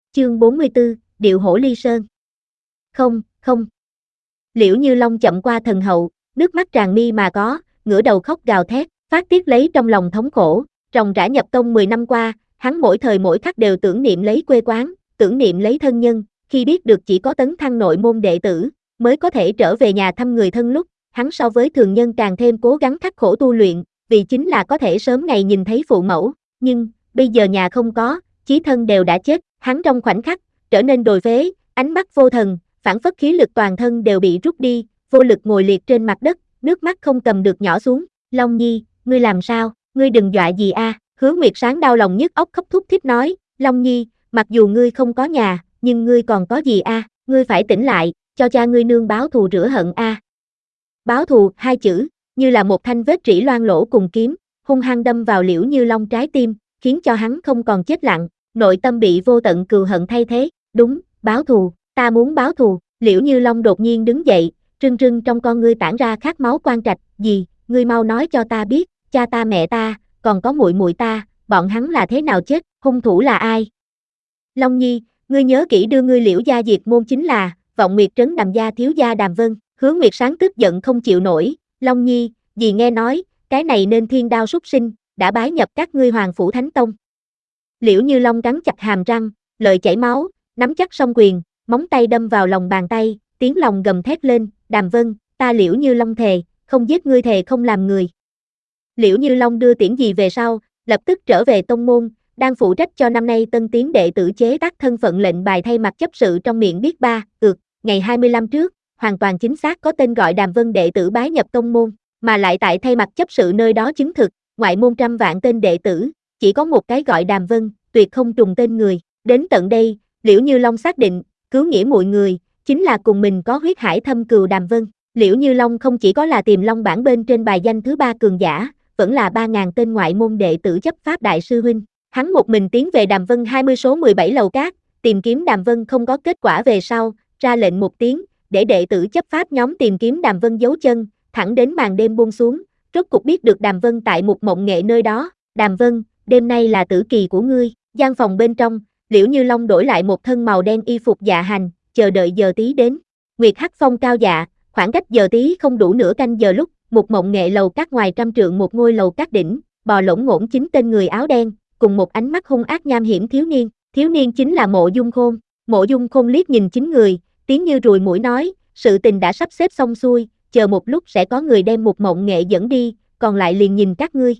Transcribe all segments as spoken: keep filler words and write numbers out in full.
Chương bốn mươi tư, Điệu hổ ly sơn. Không, không. Liễu Như Long chậm qua thần hậu, nước mắt tràn mi mà có, ngửa đầu khóc gào thét, phát tiết lấy trong lòng thống khổ, ròng rã nhập tông mười năm qua, hắn mỗi thời mỗi khắc đều tưởng niệm lấy quê quán, tưởng niệm lấy thân nhân, khi biết được chỉ có tấn thăng nội môn đệ tử, mới có thể trở về nhà thăm người thân lúc, hắn so với thường nhân càng thêm cố gắng khắc khổ tu luyện, vì chính là có thể sớm ngày nhìn thấy phụ mẫu, nhưng, bây giờ nhà không có, chí thân đều đã chết, hắn trong khoảnh khắc, trở nên đồi phế, ánh mắt vô thần, phảng phất khí lực toàn thân đều bị rút đi, vô lực ngồi liệt trên mặt đất, nước mắt không cầm được nhỏ xuống, Long Nhi, ngươi làm sao, ngươi đừng dọa gì a, Hứa Nguyệt Sáng đau lòng nhức óc khóc thút thít nói, Long Nhi, mặc dù ngươi không có nhà, nhưng ngươi còn có gì a, ngươi phải tỉnh lại, cho cha ngươi nương báo thù rửa hận a. Báo thù, hai chữ, như là một thanh vết rỉ loang lỗ cùng kiếm, hung hăng đâm vào Liễu Như Long trái tim, khiến cho hắn không còn chết lặng, nội tâm bị vô tận cừu hận thay thế, đúng, báo thù, ta muốn báo thù, Liễu Như Long đột nhiên đứng dậy, trưng trưng trong con ngươi tản ra khát máu quan trạch, gì, ngươi mau nói cho ta biết, cha ta mẹ ta, còn có muội muội ta, bọn hắn là thế nào chết, hung thủ là ai? Long Nhi, ngươi nhớ kỹ đưa ngươi Liễu gia diệt môn chính là, Vọng Nguyệt trấn Đàm gia thiếu gia Đàm Vân, Hứa Nguyệt Sáng tức giận không chịu nổi, Long Nhi, dì nghe nói, cái này nên thiên đao súc sinh, đã bái nhập các ngươi Hoàng phủ Thánh Tông. Liễu Như Long cắn chặt hàm răng, lợi chảy máu, nắm chắc song quyền, móng tay đâm vào lòng bàn tay, tiếng lòng gầm thét lên, Đàm Vân, ta Liễu Như Long thề, không giết ngươi thề không làm người. Liễu Như Long đưa tiễn dì về sau, lập tức trở về tông môn, đang phụ trách cho năm nay tân tiến đệ tử chế tác thân phận lệnh bài thay mặt chấp sự trong miệng biết ba, ược, ngày hai mươi lăm trước, hoàn toàn chính xác có tên gọi Đàm Vân đệ tử bái nhập tông môn, mà lại tại thay mặt chấp sự nơi đó chứng thực, ngoại môn trăm vạn tên đệ tử, chỉ có một cái gọi Đàm Vân, tuyệt không trùng tên người. Đến tận đây, Liễu Như Long xác định, cứu nghĩa muội người, chính là cùng mình có huyết hải thâm cừu Đàm Vân. Liễu Như Long không chỉ có là Tiềm Long bảng bên trên bài danh thứ ba cường giả, vẫn là ba ngàn tên ngoại môn đệ tử chấp pháp đại sư huynh. Hắn một mình tiến về Đàm Vân hai mươi số mười bảy lầu cát, tìm kiếm Đàm Vân không có kết quả về sau, ra lệnh một tiếng, để đệ tử chấp pháp nhóm tìm kiếm Đàm Vân dấu chân, thẳng đến màn đêm buông xuống, rốt cục biết được Đàm Vân tại một mộng nghệ nơi đó. Đàm Vân, đêm nay là tử kỳ của ngươi. Gian phòng bên trong, Liễu Như Long đổi lại một thân màu đen y phục dạ hành, chờ đợi giờ tí đến. Nguyệt Hắc Phong cao dạ, khoảng cách giờ tí không đủ nửa canh giờ lúc, một mộng nghệ lầu các ngoài trăm trượng một ngôi lầu các đỉnh, bò lổn ngổn chín tên người áo đen, cùng một ánh mắt hung ác nham hiểm thiếu niên. Thiếu niên chính là Mộ Dung Khôn. Mộ Dung Khôn liếc nhìn chín người, tiếng như ruồi muỗi nói, sự tình đã sắp xếp xong xuôi, chờ một lúc sẽ có người đem một mộng nghệ dẫn đi, còn lại liền nhìn các ngươi.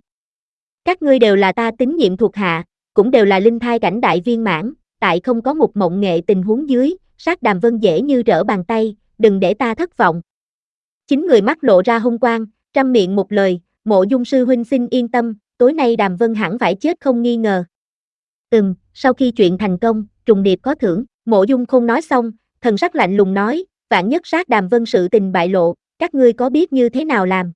Các ngươi đều là ta tín nhiệm thuộc hạ, cũng đều là linh thai cảnh đại viên mãn, tại không có một mộng nghệ tình huống dưới, sát Đàm Vân dễ như trở bàn tay, đừng để ta thất vọng. Chín người mắt lộ ra hung quang, trăm miệng một lời, Mộ Dung sư huynh xin yên tâm, tối nay Đàm Vân hẳn phải chết không nghi ngờ. Ừm, sau khi chuyện thành công, trùng điệp có thưởng, Mộ Dung Khôn nói xong, thần sắc lạnh lùng nói, vạn nhất sát Đàm Vân sự tình bại lộ, các ngươi có biết như thế nào làm?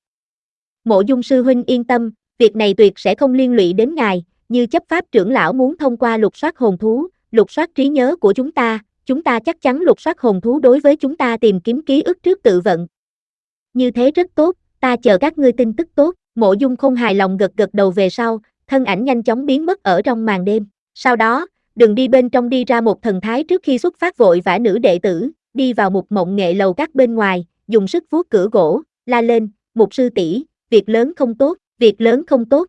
Mộ Dung sư huynh yên tâm, việc này tuyệt sẽ không liên lụy đến ngài, như chấp pháp trưởng lão muốn thông qua lục soát hồn thú, lục soát trí nhớ của chúng ta, chúng ta chắc chắn lục soát hồn thú đối với chúng ta tìm kiếm ký ức trước tự vận. Như thế rất tốt, ta chờ các ngươi tin tức tốt. Mộ Dung Khôn hài lòng gật gật đầu về sau, thân ảnh nhanh chóng biến mất ở trong màn đêm. Sau đó, đường đi bên trong đi ra một thần thái trước khi xuất phát vội vã nữ đệ tử, đi vào một mộng nghệ lầu các bên ngoài, dùng sức vuốt cửa gỗ, la lên, Mục sư tỷ, việc lớn không tốt, việc lớn không tốt.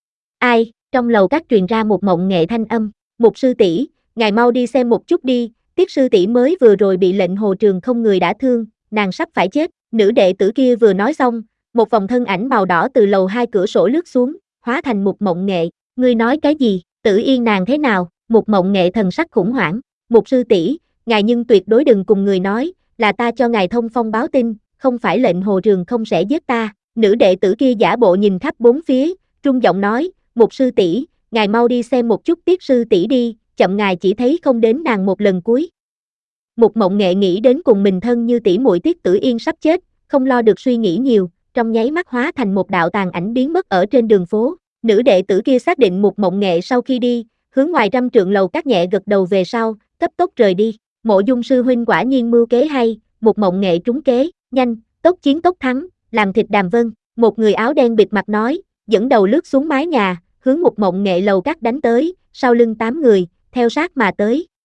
Ai? Trong lầu các truyền ra một mộng nghệ thanh âm, Mục sư tỷ, ngài mau đi xem một chút đi, Tiết sư tỷ mới vừa rồi bị lệnh hồ trường không người đã thương, nàng sắp phải chết. Nữ đệ tử kia vừa nói xong, một vòng thân ảnh màu đỏ từ lầu hai cửa sổ lướt xuống, hóa thành một mộng nghệ. Ngươi nói cái gì? Tử Yên nàng thế nào? Một mộng nghệ thần sắc khủng hoảng. Mục sư tỷ, ngài nhưng tuyệt đối đừng cùng người nói, là ta cho ngài thông phong báo tin, không phải lệnh hồ trường không sẽ giết ta. Nữ đệ tử kia giả bộ nhìn khắp bốn phía, trung giọng nói, Mục sư tỷ, ngài mau đi xem một chút Tiết sư tỷ đi, chậm ngài chỉ thấy không đến nàng một lần cuối. Một mộng nghệ nghĩ đến cùng mình thân như tỷ muội Tiết Tử Yên sắp chết, không lo được suy nghĩ nhiều, trong nháy mắt hóa thành một đạo tàn ảnh biến mất ở trên đường phố. Nữ đệ tử kia xác định một mộng nghệ sau khi đi, hướng ngoài trăm trượng lầu các nhẹ gật đầu về sau, cấp tốc rời đi. Mộ Dung sư huynh quả nhiên mưu kế hay, một mộng nghệ trúng kế, nhanh, tốc chiến tốc thắng, làm thịt Đàm Vân. Một người áo đen bịt mặt nói, dẫn đầu lướt xuống mái nhà, hướng một mộng nghệ lầu các đánh tới, sau lưng tám người, theo sát mà tới.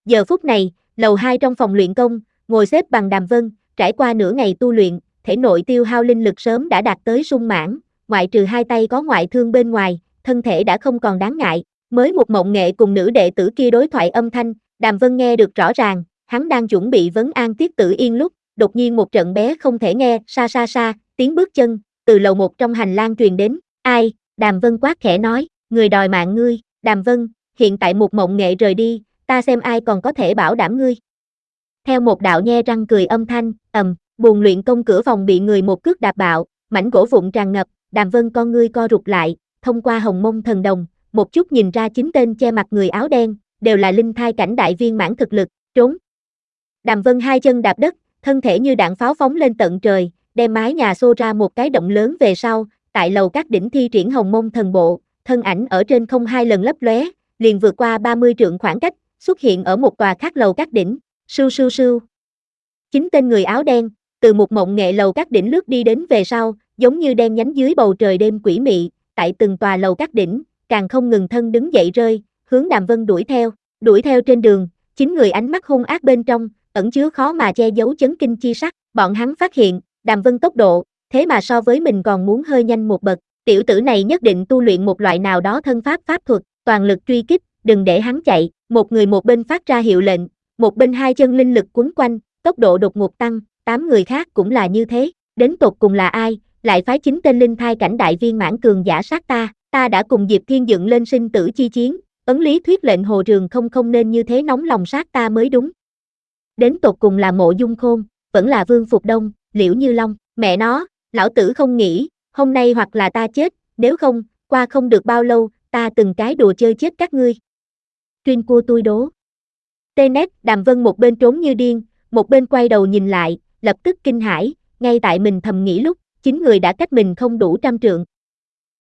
Giờ phút này, lầu hai trong phòng luyện công, ngồi xếp bằng Đàm Vân, trải qua nửa ngày tu luyện, thể nội tiêu hao linh lực sớm đã đạt tới sung mãn, ngoại trừ hai tay có ngoại thương bên ngoài, thân thể đã không còn đáng ngại. Mới một mộng nghệ cùng nữ đệ tử kia đối thoại âm thanh, Đàm Vân nghe được rõ ràng, hắn đang chuẩn bị vấn an Tiết Tử Yên lúc, đột nhiên một trận bé không thể nghe, sa sa sa, tiếng bước chân, từ lầu một trong hành lang truyền đến, ai, Đàm Vân quát khẽ nói, người đòi mạng ngươi, Đàm Vân, hiện tại một mộng nghệ rời đi, ta xem ai còn có thể bảo đảm ngươi. Theo một đạo nhe răng cười âm thanh, ầm, buồng luyện công cửa phòng bị người một cước đạp bạo, mảnh gỗ vụn tràn ngập, Đàm Vân con ngươi co rụt lại, thông qua hồng mông thần đồng, một chút nhìn ra chính tên che mặt người áo đen, đều là linh thai cảnh đại viên mãn thực lực, trốn. Đàm Vân hai chân đạp đất, thân thể như đạn pháo phóng lên tận trời, đem mái nhà xô ra một cái động lớn về sau, tại lầu các đỉnh thi triển hồng mông thần bộ, thân ảnh ở trên không hai lần lấp lóe, liền vượt qua ba mươi trượng khoảng cách, xuất hiện ở một tòa khác lầu các đỉnh, sưu sưu sưu. Chính tên người áo đen, từ một mộng nghệ lầu các đỉnh lướt đi đến về sau, giống như đen nhánh dưới bầu trời đêm quỷ mị, tại từng tòa lầu các đỉnh, càng không ngừng thân đứng dậy rơi, hướng Đàm Vân đuổi theo, đuổi theo trên đường, chính người ánh mắt hung ác bên trong, ẩn chứa khó mà che giấu chấn kinh chi sắc, bọn hắn phát hiện, Đàm Vân tốc độ, thế mà so với mình còn muốn hơi nhanh một bậc, tiểu tử này nhất định tu luyện một loại nào đó thân pháp pháp thuật, toàn lực truy kích, đừng để hắn chạy, một người một bên phát ra hiệu lệnh, một bên hai chân linh lực quấn quanh, tốc độ đột ngột tăng, tám người khác cũng là như thế, đến tột cùng là ai, lại phái chính tên linh thai cảnh đại viên mãn cường giả sát ta, ta đã cùng Diệp Thiên dựng lên sinh tử chi chiến, ấn lý thuyết lệnh Hồ Trường không không nên như thế nóng lòng sát ta mới đúng. Đến tột cùng là Mộ Dung Khôn, vẫn là Vương Phục Đông, Liễu Như Long, mẹ nó, lão tử không nghĩ, hôm nay hoặc là ta chết, nếu không, qua không được bao lâu, ta từng cái đùa chơi chết các ngươi. Chuyên cua tui đố. Tê nét, Đàm Vân một bên trốn như điên, một bên quay đầu nhìn lại, lập tức kinh hãi, ngay tại mình thầm nghĩ lúc, chính người đã cách mình không đủ trăm trượng,